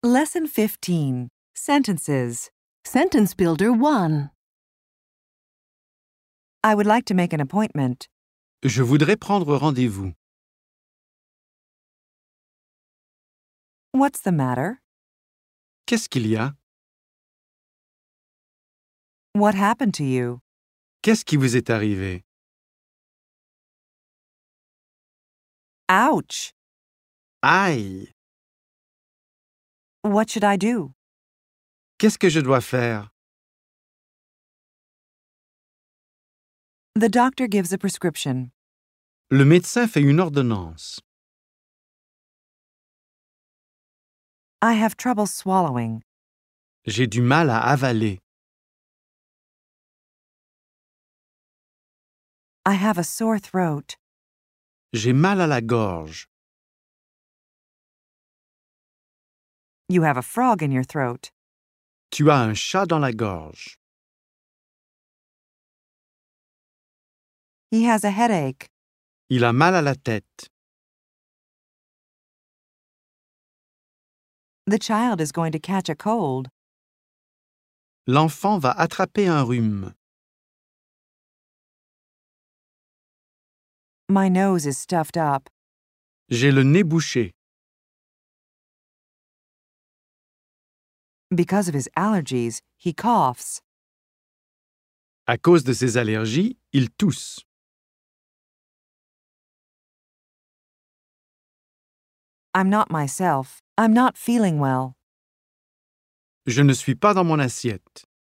Lesson 15. Sentences. Sentence Builder 1. I would like to make an appointment. Je voudrais prendre rendez-vous. What's the matter? Qu'est-ce qu'il y a? What happened to you? Qu'est-ce qui vous est arrivé? Ouch! Aïe! What should I do? Qu'est-ce que je dois faire? The doctor gives a prescription. Le médecin fait une ordonnance. I have trouble swallowing. J'ai du mal à avaler. I have a sore throat. J'ai mal à la gorge. You have a frog in your throat. Tu as un chat dans la gorge. He has a headache. Il a mal à la tête. The child is going to catch a cold. L'enfant va attraper un rhume. My nose is stuffed up. J'ai le nez bouché. Because of his allergies, he coughs. À cause de ses allergies, il tousse. I'm not myself. I'm not feeling well. Je ne suis pas dans mon assiette.